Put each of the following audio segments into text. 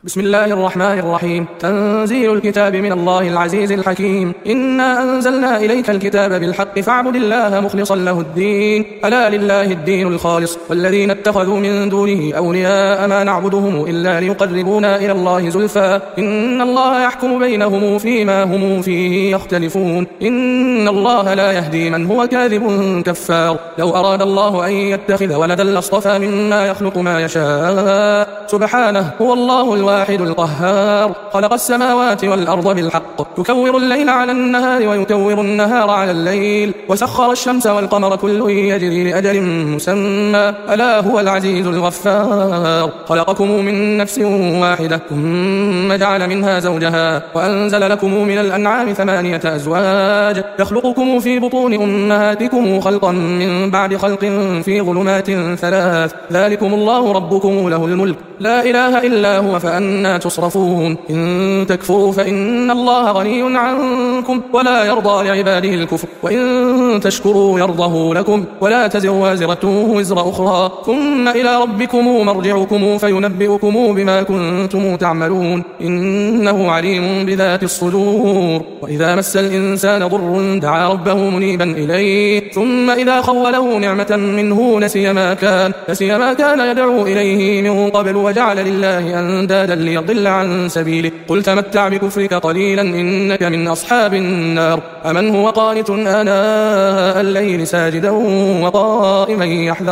بسم الله الرحمن الرحيم. تنزيل الكتاب من الله العزيز الحكيم. إنا أنزلنا إليك الكتاب بالحق فاعبد الله مخلصا له الدين، ألا لله الدين الخالص، والذين اتخذوا من دونه أولياء ما نعبدهم إلا ليقربونا إلى الله زلفى إن الله يحكم بينهم فيما هم فيه يختلفون، إن الله لا يهدي من هو كاذب كفار. لو أراد الله أن يتخذ ولدا لاصطفى مما يخلق ما يشاء، سبحانه هو الله الواحد القهار. خلق السماوات والأرض بالحق، يكور الليل على النهار ويكور النهار على الليل، وسخر الشمس والقمر كل يجري لأجل مسمى، ألا هو العزيز الغفار. خلقكم من نفس واحدة ثم جعل منها زوجها وأنزل لكم من الأنعام 8 أزواج، يخلقكم في بطون أمهاتكم خلقا من بعد خلق في ظلمات 3، ذلكم الله ربكم له الملك لا إله إلا هو فأنا تصرفون. إن تكفروا فإن الله غني عنكم ولا يرضى لعباده الكفر، وإن تشكروا يرضه لكم ولا تزر وازرة وزر أخرى، ثم إلى ربكم مرجعكم فينبئكم بما كنتم تعملون، إنه عليم بذات الصدور. وإذا مس الإنسان ضر دعا ربه منيبا إليه، ثم إذا خوله نعمة منه نسي ما كان يدعو إليه من قبل وجعل لله أندادا ليضل عن سبيله. قل تمتع بكفرك قليلا إنك من أصحاب النار. أمن هو قانت آناء الليل ساجدا وقائما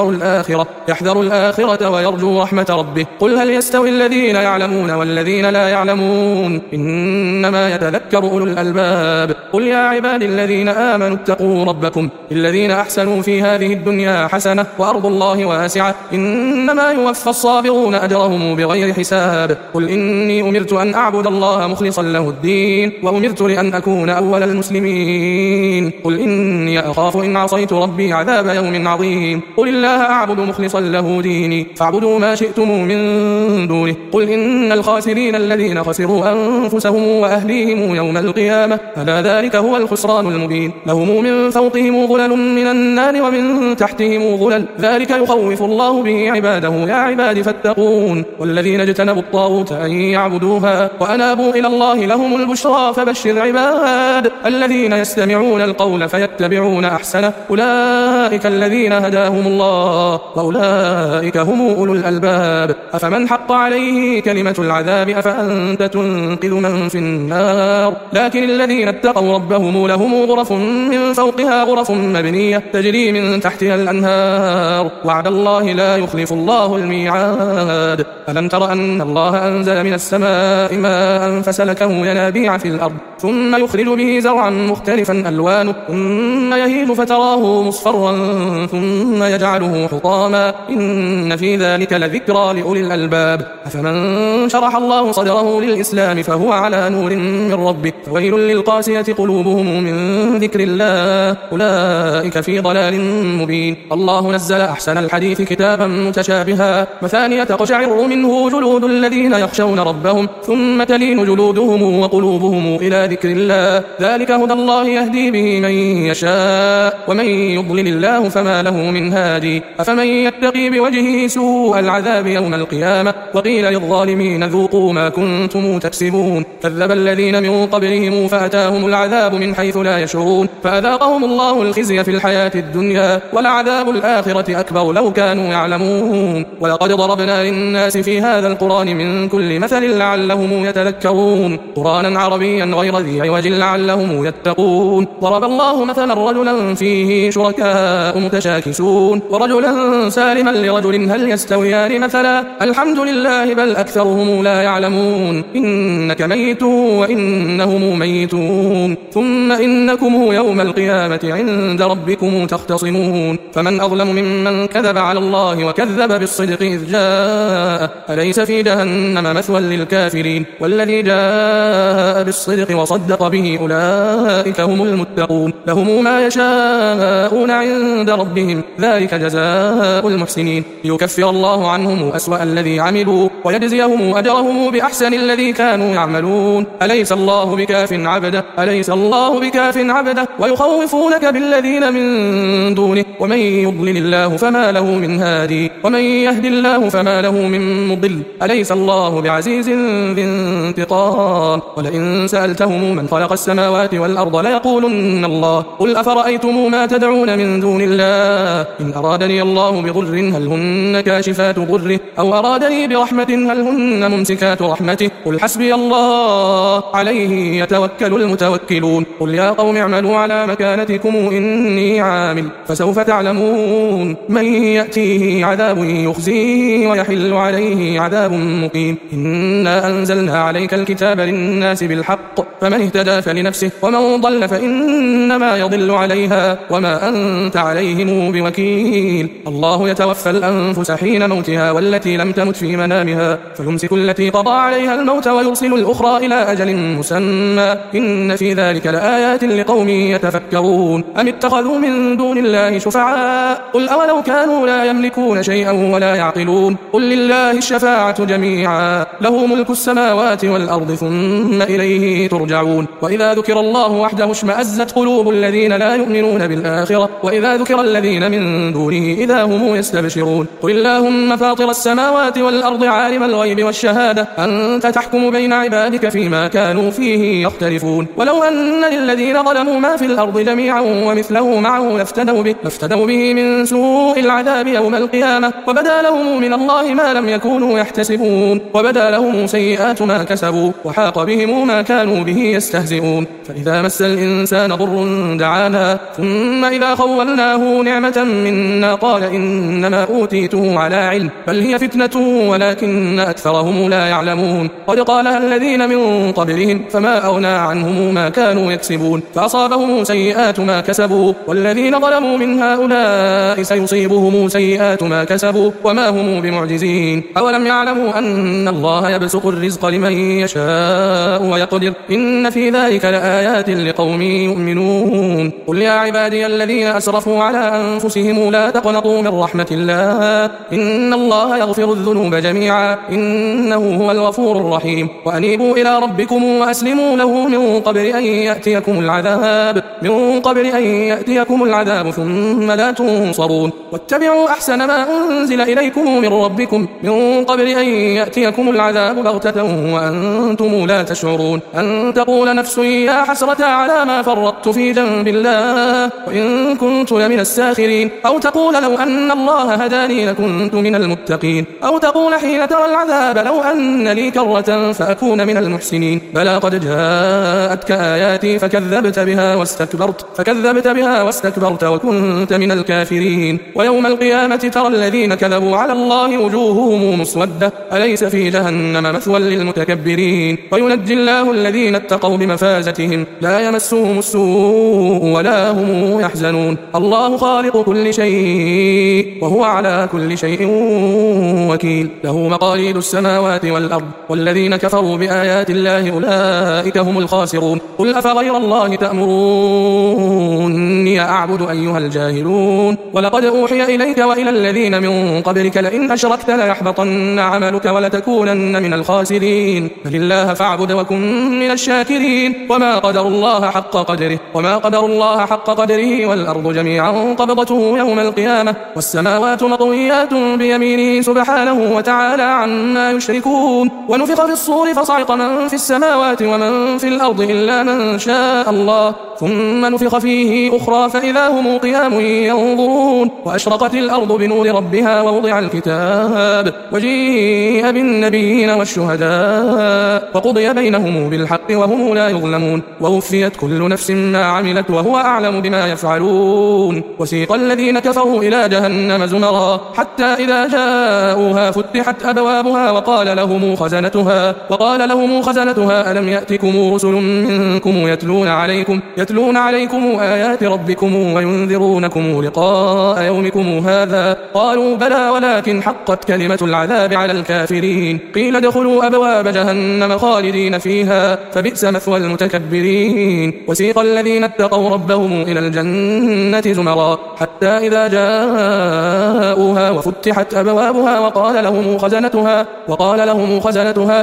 يحذر الآخرة ويرجو رحمة ربه. قل هل يستوي الذين يعلمون والذين لا يعلمون، إنما يتذكر أولو الألباب. قل يا عبادي الذين آمنوا اتقوا ربكم الذين أحسنوا في هذه الدنيا حسنة وأرض الله واسعة، إنما يوفى الصابرون أجرهم بغير حساب. قل إني أمرت أن أعبد الله مخلصا له الدين، وأمرت لأن أكون أول المسلمين. قل إني أخاف إن عصيت ربي عذاب يوم عظيم. قل الله أعبد مخلصا له ديني فاعبدوا ما شئتم من دونه. قل إن الخاسرين الذين خسروا أنفسهم وأهليهم يوم القيامة، ألا ذلك هو الخسران المبين. لهم من فوقهم ظلل من النار ومن تحتهم ظلل، ذلك يخوف الله به عباده يا عباد فاتقون. والذين اجتنبوا الطاغوت أن يعبدوها وأنابوا إلى الله لهم البشرى، فبشر عباد الذين يستمعون القول فيتبعون أحسنه، أولئك الذين هداهم الله وأولئك هم أولو الألباب. أفمن حق عليه كلمة العذاب أفأنت تنقذ من في النار. لكن الذين اتقوا ربهم لهم غرف من فوقها غرف مبنية تجري من تحتها الأنهار، وعد الله لا يخلف الله الميعاد. ألم تر أن الله أنزل من السماء ماء فسلكه ينابيع في الأرض، ثم يخرج به زرعا مختلفا ألوانه، ثم يهيج فتراه مصفرا ثم يجعله حطاما، إن في ذلك لذكرى لأولي الألباب. أفمن شرح الله صدره للإسلام فهو على نور من ربه، فويل للقاسية قلوبهم من ذكر الله، أولئك في ضلال مبين. الله نزل أحسن الحديث كتابا متشابها مثانية تقشعر منه جلود الذين يخشون ربهم، ثم تلين جلودهم وقلوبهم إلى ذكر الله، ذلك هدى الله يهدي به من يشاء، ومن يضلل الله فما له من هادي. أفمن يتقي بوجهه سوء العذاب يوم القيامة، وقيل للظالمين ذوقوا ما كنتم تكسبون. كذب الذين من قبلهم فأتاهم العذاب من حيث لا يشعرون، فأذاقهم الله الخزي في الحياة الدنيا، ولعذاب الآخرة أكبر لو كانوا يعلمون. ولقد ضربنا للناس في هذا القرآن من كل مثل لعلهم يتذكرون، قرآنا عربيا غير ذي عوج لعلهم يتقون. ضرب الله مثلا رجلا فيه شركاء متشاكسون ورجلا سالما لرجل هل يستويان مثلا، الحمد لله بل أكثرهم لا يعلمون. إنك ميت وإنهم ميتون، ثم إنكم يوم القيامة عند ربكم تختصمون. فمن أظلم ممن كذب على الله وكذب بالصدق إذ جاء، أليس في جهنم مثوى للكافرين، والذي جاء بالصدق وصدق به أولئك هم المتقون، لهم ما يشاءون عند ربهم ذلك جزاء المحسنين، ليكفر الله عنهم أسوأ الذي عملوا ويجزيهم أجرهم بأحسن الذي كانوا يعملون. أليس الله بكاف عبده ويخوفونك بالذين من دونه، ومن يضلل الله فما له من هادي، ومن يهد الله فما له من مضل. أليس الله الله بعزيز ذي انتقام. ولئن سألتهم من خلق السماوات والأرض ليقولن الله. قل أفرأيتم ما تدعون من دون الله إن أرادني الله بضر هل هن كاشفات ضره أو أرادني برحمة هل هن ممسكات رحمته قل حسبي الله عليه يتوكل المتوكلون. قل يا قوم اعملوا على مكانتكم إني عامل فسوف تعلمون من يأتيه عذاب يخزيه ويحل عليه عذاب مقيم. إنا أنزلنا عليك الكتاب للناس بالحق فمن اهتدى فلنفسه ومن ضل فإنما يضل عليها وما أنت عليهم بوكيل. الله يتوفى الأنفس حين موتها والتي لم تمت في منامها فيمسك التي قضى عليها الموت ويرسل الأخرى إلى أجل مسمى إن في ذلك لآيات لقوم يتفكرون. أم اتخذوا من دون الله شفعاء قل أولو كانوا لا يملكون شيئا ولا يعقلون. قل لله الشفاعة جميعا له ملك السماوات والأرض ثم إليه ترجعون. وإذا ذكر الله وحده اشمأزت قلوب الذين لا يؤمنون بالآخرة وإذا ذكر الذين من دونه إذا هم يستبشرون. قل اللهم فاطر السماوات والأرض عالم الغيب والشهادة أنت تحكم بين عبادك فيما كانوا فيه يختلفون. ولو أن للذين ظلموا ما في الأرض جميعا ومثله معه لافتدوا به من سوء العذاب يوم القيامة وبدا لهم من الله ما لم يكونوا يحتسبون وبدا لهم سيئات ما كسبوا وحاق بهم ما كانوا به يستهزئون. فإذا مس الإنسان ضر دعانا ثم إذا خولناه نعمة منا قال إنما أوتيته على علم بل هي فتنة ولكن أكثرهم لا يعلمون. قد قالها الذين من قبلهم فما أغنى عنهم ما كانوا يكسبون فأصابهم سيئات ما كسبوا والذين ظلموا من هؤلاء سيصيبهم سيئات ما كسبوا وما هم بمعجزين. أولم يعلموا أن الله يبسط الرزق لمن يشاء ويقدر إن في ذلك لآيات لقوم يؤمنون. قل يا عبادي الذين أسرفوا على أنفسهم لا تقنطوا من رحمة الله إن الله يغفر الذنوب جميعا إنه هو الغفور الرحيم. وأنيبوا إلى ربكم وأسلموا له من قبل أن يأتيكم العذاب ثم لا تنصرون. واتبعوا أحسن ما أنزل إليكم من ربكم من قبل أن يأتيكم العذاب بغتة وأنتم لا تشعرون. أن تقول نفس يا حسرة على ما فرطت في جنب الله وإن كنت لمن الساخرين أو تقول لو أن الله هداني لكنت من المتقين أو تقول حين ترى العذاب لو أن لي كرة فأكون من المحسنين. بلى قد جاءتك آياتي فكذبت بها واستكبرت وكنت من الكافرين. ويوم القيامة ترى الذين كذبوا على الله وجوههم مسودة أليس في جهنم مثوى للمتكبرين. وينجي الله الذين اتقوا بمفازتهم لا يمسهم السوء ولا هم يحزنون. الله خالق كل شيء وهو على كل شيء وكيل. له مقاليد السماوات والأرض والذين كفروا بآيات الله أولئك هم الخاسرون. قل أفغير الله تأمروني أعبد أيها الجاهلون. ولقد أوحي إليك وإلى الذين من قبلك لئن أشركت ليحبطن عملك ولتكونن من الخاسرين. بل الله فاعبد وكن من الشاكرين. وما قدر الله حق قدره والأرض جميعا قبضته يوم القيامة والسماوات مطويات بيمينه سبحانه وتعالى عما يشركون. ونفخ في الصور فصعق من في السماوات ومن في الأرض إلا من شاء الله ثم نفخ فيه أخرى فإذا هم قيام ينظرون. وأشرقت الأرض بنور ربها ووضع الكتاب وجيء بالنبيين والشهداء وقضي بينهم بالحق وهم لا يظلمون. ووفيت كل نفس ما عملت وهو أعلم بما يفعلون. وسيق الذين كفروا إلى جهنم زمرا حتى إذا جاءوها فتحت أبوابها وقال لهم خزنتها ألم يأتكم رسل منكم يتلون عليكم آيات ربكم وينذرونكم لقاء يومكم هذا قالوا بلى ولكن حقت كلمة العذاب على الكافرين. قيل ادخلوا أبواب جهنم خالدين فيها فبئس مثوى المتكبرين. وسيق الذين اتقوا ربهم إلى الجنة زمرا حتى إذا جاءوها وفتحت أبوابها وقال لهم خزنتها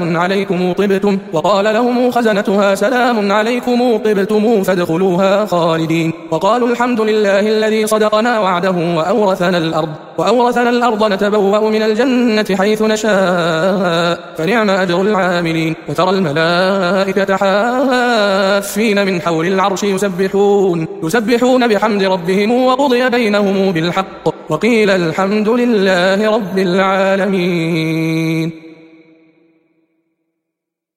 سلام عليكم طبتم فادخلوها خالدين. وقالوا الحمد لله الذي صدقنا وعده وأورثنا الأرض نتبوأ من الجنة حيث نشاء جزاء فنعم أجر العاملين. وترى الملائكة حافين من حول العرش يسبحون بحمد ربهم وقضي بينهم بالحق وقيل الحمد لله رب العالمين.